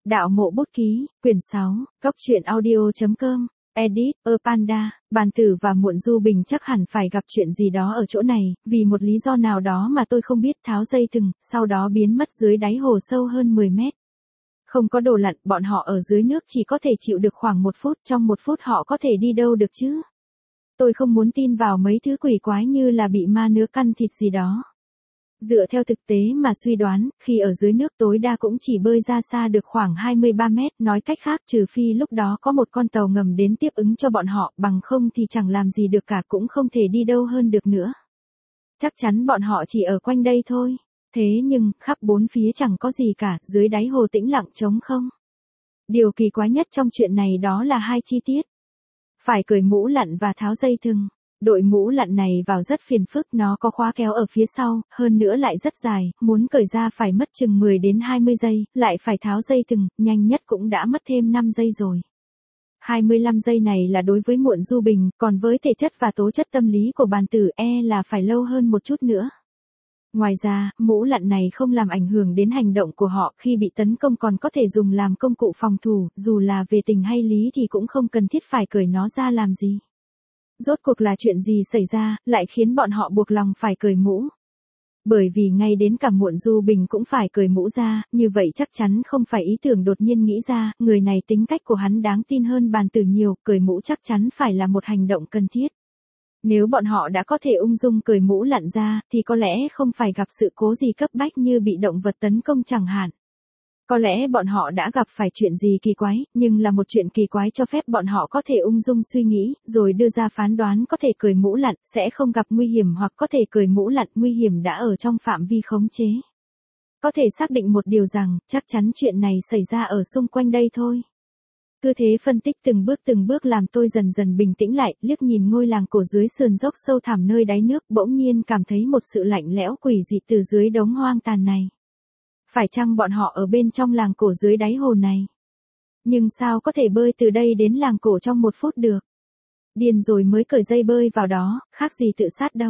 Đạo mộ bút ký, quyển 6, Cóc truyện audio.com, edit, Panda, Bàn Tử và Muộn Du Bình chắc hẳn phải gặp chuyện gì đó ở chỗ này, vì một lý do nào đó mà tôi không biết tháo dây thừng, sau đó biến mất dưới đáy hồ sâu hơn 10 mét. Không có đồ lặn, bọn họ ở dưới nước chỉ có thể chịu được khoảng 1 phút, trong 1 phút họ có thể đi đâu được chứ? Tôi không muốn tin vào mấy thứ quỷ quái như là bị ma nứa căn thịt gì đó. Dựa theo thực tế mà suy đoán, khi ở dưới nước tối đa cũng chỉ bơi ra xa được khoảng 23 mét, nói cách khác trừ phi lúc đó có một con tàu ngầm đến tiếp ứng cho bọn họ, bằng không thì chẳng làm gì được cả, cũng không thể đi đâu hơn được nữa. Chắc chắn bọn họ chỉ ở quanh đây thôi. Thế nhưng, khắp bốn phía chẳng có gì cả, dưới đáy hồ tĩnh lặng trống không. Điều kỳ quái nhất trong chuyện này đó là hai chi tiết. Phải cởi mũ lặn và tháo dây thừng. Đội mũ lặn này vào rất phiền phức, nó có khóa kéo ở phía sau, hơn nữa lại rất dài, muốn cởi ra phải mất chừng 10 đến 20 giây, lại phải tháo dây thừng, nhanh nhất cũng đã mất thêm 5 giây rồi. 25 giây này là đối với Muộn Du Bình, còn với thể chất và tố chất tâm lý của Bàn Tử là phải lâu hơn một chút nữa. Ngoài ra, mũ lặn này không làm ảnh hưởng đến hành động của họ, khi bị tấn công còn có thể dùng làm công cụ phòng thủ, dù là về tình hay lý thì cũng không cần thiết phải cởi nó ra làm gì. Rốt cuộc là chuyện gì xảy ra, lại khiến bọn họ buộc lòng phải cởi mũ? Bởi vì ngay đến cả Muộn Du Bình cũng phải cởi mũ ra, như vậy chắc chắn không phải ý tưởng đột nhiên nghĩ ra, người này tính cách của hắn đáng tin hơn Bàn Tử nhiều, cởi mũ chắc chắn phải là một hành động cần thiết. Nếu bọn họ đã có thể ung dung cởi mũ lặn ra, thì có lẽ không phải gặp sự cố gì cấp bách như bị động vật tấn công chẳng hạn. Có lẽ bọn họ đã gặp phải chuyện gì kỳ quái, nhưng là một chuyện kỳ quái cho phép bọn họ có thể ung dung suy nghĩ, rồi đưa ra phán đoán có thể cởi mũ lặn, sẽ không gặp nguy hiểm hoặc có thể cởi mũ lặn, nguy hiểm đã ở trong phạm vi khống chế. Có thể xác định một điều rằng, chắc chắn chuyện này xảy ra ở xung quanh đây thôi. Cứ thế phân tích từng bước làm tôi dần dần bình tĩnh lại, liếc nhìn ngôi làng cổ dưới sườn dốc sâu thẳm nơi đáy nước, bỗng nhiên cảm thấy một sự lạnh lẽo quỷ dị từ dưới đống hoang tàn này. Phải chăng bọn họ ở bên trong làng cổ dưới đáy hồ này? Nhưng sao có thể bơi từ đây đến làng cổ trong 1 phút được? Điên rồi mới cởi dây bơi vào đó, khác gì tự sát đâu.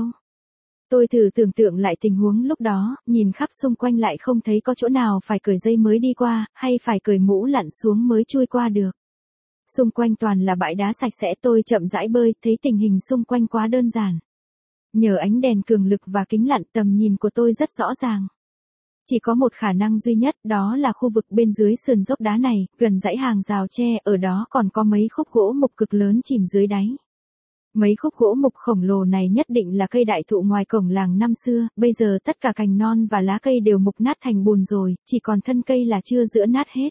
Tôi thử tưởng tượng lại tình huống lúc đó, nhìn khắp xung quanh lại không thấy có chỗ nào phải cởi dây mới đi qua, hay phải cởi mũ lặn xuống mới chui qua được. Xung quanh toàn là bãi đá sạch sẽ, tôi chậm rãi bơi, thấy tình hình xung quanh quá đơn giản. Nhờ ánh đèn cường lực và kính lặn, tầm nhìn của tôi rất rõ ràng. Chỉ có một khả năng duy nhất, đó là khu vực bên dưới sườn dốc đá này, gần dãy hàng rào tre, ở đó còn có mấy khúc gỗ mục cực lớn chìm dưới đáy. Mấy khúc gỗ mục khổng lồ này nhất định là cây đại thụ ngoài cổng làng năm xưa, bây giờ tất cả cành non và lá cây đều mục nát thành bùn rồi, chỉ còn thân cây là chưa giữa nát hết.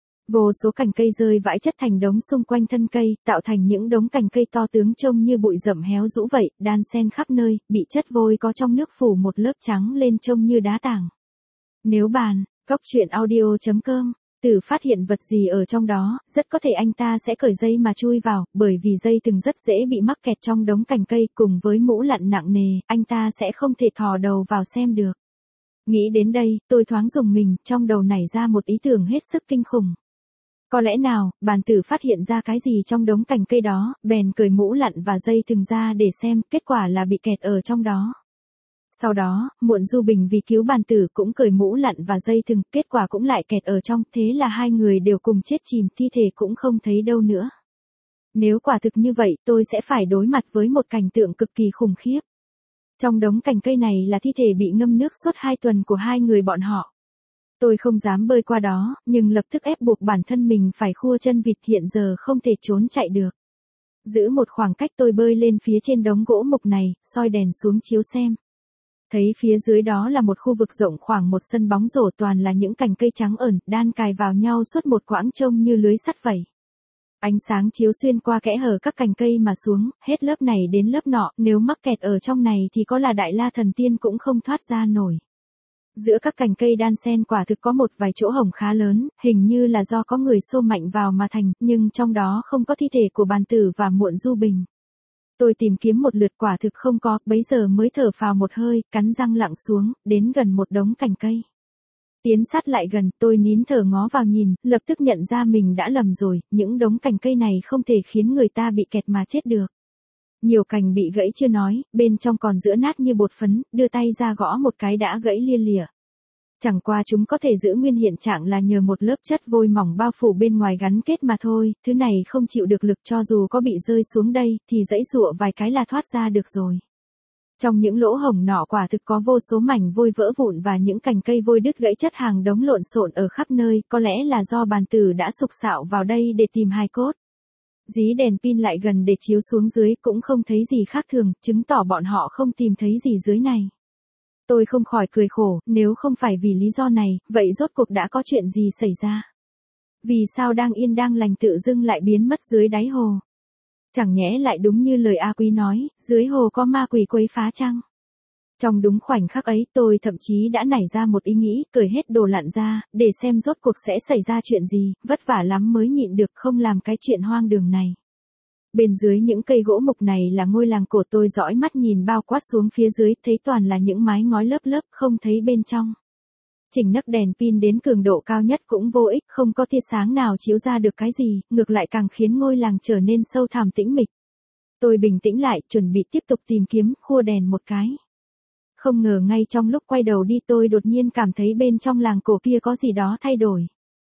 Vô số cành cây rơi vãi chất thành đống xung quanh thân cây, tạo thành những đống cành cây to tướng trông như bụi rậm héo rũ vậy, đan xen khắp nơi, bị chất vôi có trong nước phủ một lớp trắng lên trông như đá tảng. Nếu Bàn, Cóc truyện audio.com, Tử phát hiện vật gì ở trong đó, rất có thể anh ta sẽ cởi dây mà chui vào, bởi vì dây thừng rất dễ bị mắc kẹt trong đống cành cây, cùng với mũ lặn nặng nề, anh ta sẽ không thể thò đầu vào xem được. Nghĩ đến đây, tôi thoáng rùng mình, trong đầu nảy ra một ý tưởng hết sức kinh khủng. Có lẽ nào, Bàn Tử phát hiện ra cái gì trong đống cành cây đó, bèn cởi mũ lặn và dây thừng ra để xem, kết quả là bị kẹt ở trong đó. Sau đó, Muộn Du Bình vì cứu Bàn Tử cũng cởi mũ lặn và dây thừng, kết quả cũng lại kẹt ở trong, thế là hai người đều cùng chết chìm, thi thể cũng không thấy đâu nữa. Nếu quả thực như vậy, tôi sẽ phải đối mặt với một cảnh tượng cực kỳ khủng khiếp. Trong đống cành cây này là thi thể bị ngâm nước suốt 2 tuần của hai người bọn họ. Tôi không dám bơi qua đó, nhưng lập tức ép buộc bản thân mình phải khua chân vịt, hiện giờ không thể trốn chạy được. Giữ một khoảng cách, tôi bơi lên phía trên đống gỗ mục này, soi đèn xuống chiếu xem. Thấy phía dưới đó là một khu vực rộng khoảng một sân bóng rổ, toàn là những cành cây trắng ẩn, đan cài vào nhau suốt một quãng trông như lưới sắt vậy. Ánh sáng chiếu xuyên qua kẽ hở các cành cây mà xuống, hết lớp này đến lớp nọ, nếu mắc kẹt ở trong này thì có là Đại La Thần Tiên cũng không thoát ra nổi. Giữa các cành cây đan xen quả thực có một vài chỗ hổng khá lớn, hình như là do có người xô mạnh vào mà thành, nhưng trong đó không có thi thể của Bàn Tử và Muộn Du Bình. Tôi tìm kiếm một lượt quả thực không có, bấy giờ mới thở phào một hơi, cắn răng lặng xuống, đến gần một đống cành cây. Tiến sát lại gần, tôi nín thở ngó vào nhìn, lập tức nhận ra mình đã lầm rồi, những đống cành cây này không thể khiến người ta bị kẹt mà chết được. Nhiều cành bị gãy chưa nói, bên trong còn giữa nát như bột phấn, đưa tay ra gõ một cái đã gãy lia lịa. Chẳng qua chúng có thể giữ nguyên hiện trạng là nhờ một lớp chất vôi mỏng bao phủ bên ngoài gắn kết mà thôi, thứ này không chịu được lực cho dù có bị rơi xuống đây, thì giãy giụa vài cái là thoát ra được rồi. Trong những lỗ hổng nọ quả thực có vô số mảnh vôi vỡ vụn và những cành cây vôi đứt gãy chất hàng đống lộn xộn ở khắp nơi, có lẽ là do bàn tử đã sục sạo vào đây để tìm hài cốt. Dí đèn pin lại gần để chiếu xuống dưới cũng không thấy gì khác thường, chứng tỏ bọn họ không tìm thấy gì dưới này. Tôi không khỏi cười khổ, nếu không phải vì lý do này, vậy rốt cuộc đã có chuyện gì xảy ra? Vì sao đang yên đang lành tự dưng lại biến mất dưới đáy hồ? Chẳng nhẽ lại đúng như lời A Quý nói, dưới hồ có ma quỷ quấy phá chăng? Trong đúng khoảnh khắc ấy tôi thậm chí đã nảy ra một ý nghĩ, cởi hết đồ lặn ra, để xem rốt cuộc sẽ xảy ra chuyện gì, vất vả lắm mới nhịn được không làm cái chuyện hoang đường này. Bên dưới những cây gỗ mục này là ngôi làng cổ, tôi dõi mắt nhìn bao quát xuống phía dưới, thấy toàn là những mái ngói lớp lớp, không thấy bên trong. Chỉnh nấc đèn pin đến cường độ cao nhất cũng vô ích, không có tia sáng nào chiếu ra được cái gì, ngược lại càng khiến ngôi làng trở nên sâu thẳm tĩnh mịch. Tôi bình tĩnh lại, chuẩn bị tiếp tục tìm kiếm, khua đèn một cái. Không ngờ ngay trong lúc quay đầu đi tôi đột nhiên cảm thấy bên trong làng cổ kia có gì đó thay đổi.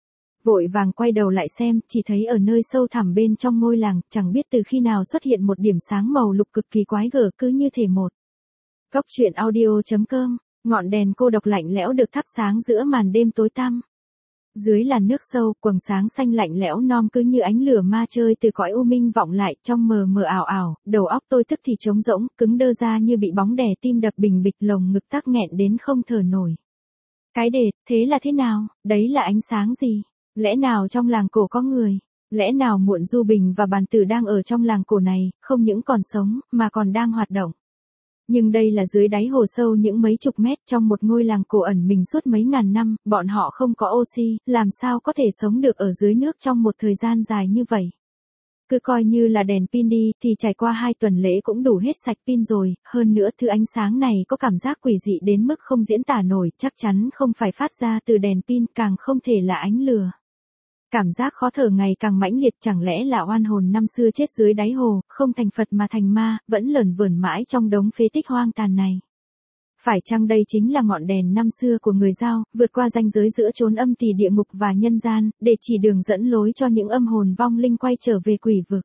Vội vàng quay đầu lại xem, chỉ thấy ở nơi sâu thẳm bên trong ngôi làng, chẳng biết từ khi nào xuất hiện một điểm sáng màu lục cực kỳ quái gở, cứ như thể một. Góc truyện audio.com, ngọn đèn cô độc lạnh lẽo được thắp sáng giữa màn đêm tối tăm. Dưới làn nước sâu, quầng sáng xanh lạnh lẽo non cứ như ánh lửa ma chơi từ cõi u minh vọng lại, trong mờ mờ ảo ảo, đầu óc tôi tức thì trống rỗng, cứng đơ ra như bị bóng đè, tim đập bình bịch, lồng ngực tắc nghẹn đến không thở nổi. Cái đề, thế là thế nào, đấy là ánh sáng gì? Lẽ nào trong làng cổ có người? Lẽ nào Muộn Du Bình và bàn tử đang ở trong làng cổ này, không những còn sống, mà còn đang hoạt động? Nhưng đây là dưới đáy hồ sâu những mấy chục mét trong một ngôi làng cổ ẩn mình suốt mấy ngàn năm, bọn họ không có oxy, làm sao có thể sống được ở dưới nước trong một thời gian dài như vậy? Cứ coi như là đèn pin đi, thì trải qua 2 tuần lễ cũng đủ hết sạch pin rồi, hơn nữa thứ ánh sáng này có cảm giác quỷ dị đến mức không diễn tả nổi, chắc chắn không phải phát ra từ đèn pin, càng không thể là ánh lửa. Cảm giác khó thở ngày càng mãnh liệt, chẳng lẽ là oan hồn năm xưa chết dưới đáy hồ, không thành Phật mà thành ma, vẫn lởn vởn mãi trong đống phế tích hoang tàn này. Phải chăng đây chính là ngọn đèn năm xưa của người Dao, vượt qua ranh giới giữa chốn âm tỳ địa ngục và nhân gian, để chỉ đường dẫn lối cho những âm hồn vong linh quay trở về quỷ vực.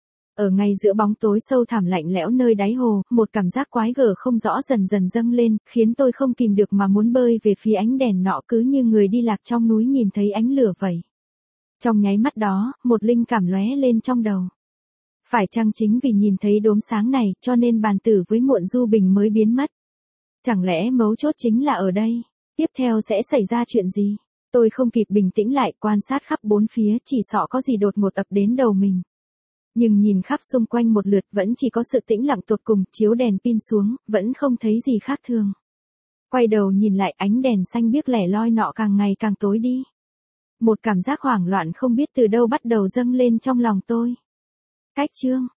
Ở ngay giữa bóng tối sâu thẳm lạnh lẽo nơi đáy hồ, một cảm giác quái gở không rõ dần dần dâng lên, khiến tôi không kìm được mà muốn bơi về phía ánh đèn nọ, cứ như người đi lạc trong núi nhìn thấy ánh lửa vậy. Trong nháy mắt đó, một linh cảm lóe lên trong đầu. Phải chăng chính vì nhìn thấy đốm sáng này, cho nên bàn tử với Muộn Du Bình mới biến mất? Chẳng lẽ mấu chốt chính là ở đây? Tiếp theo sẽ xảy ra chuyện gì? Tôi không kịp bình tĩnh lại, quan sát khắp bốn phía, chỉ sợ có gì đột ngột ập đến đầu mình. Nhưng nhìn khắp xung quanh một lượt vẫn chỉ có sự tĩnh lặng tột cùng, chiếu đèn pin xuống, vẫn không thấy gì khác thường. Quay đầu nhìn lại, ánh đèn xanh biếc lẻ loi nọ càng ngày càng tối đi. Một cảm giác hoảng loạn không biết từ đâu bắt đầu dâng lên trong lòng tôi. Cách chương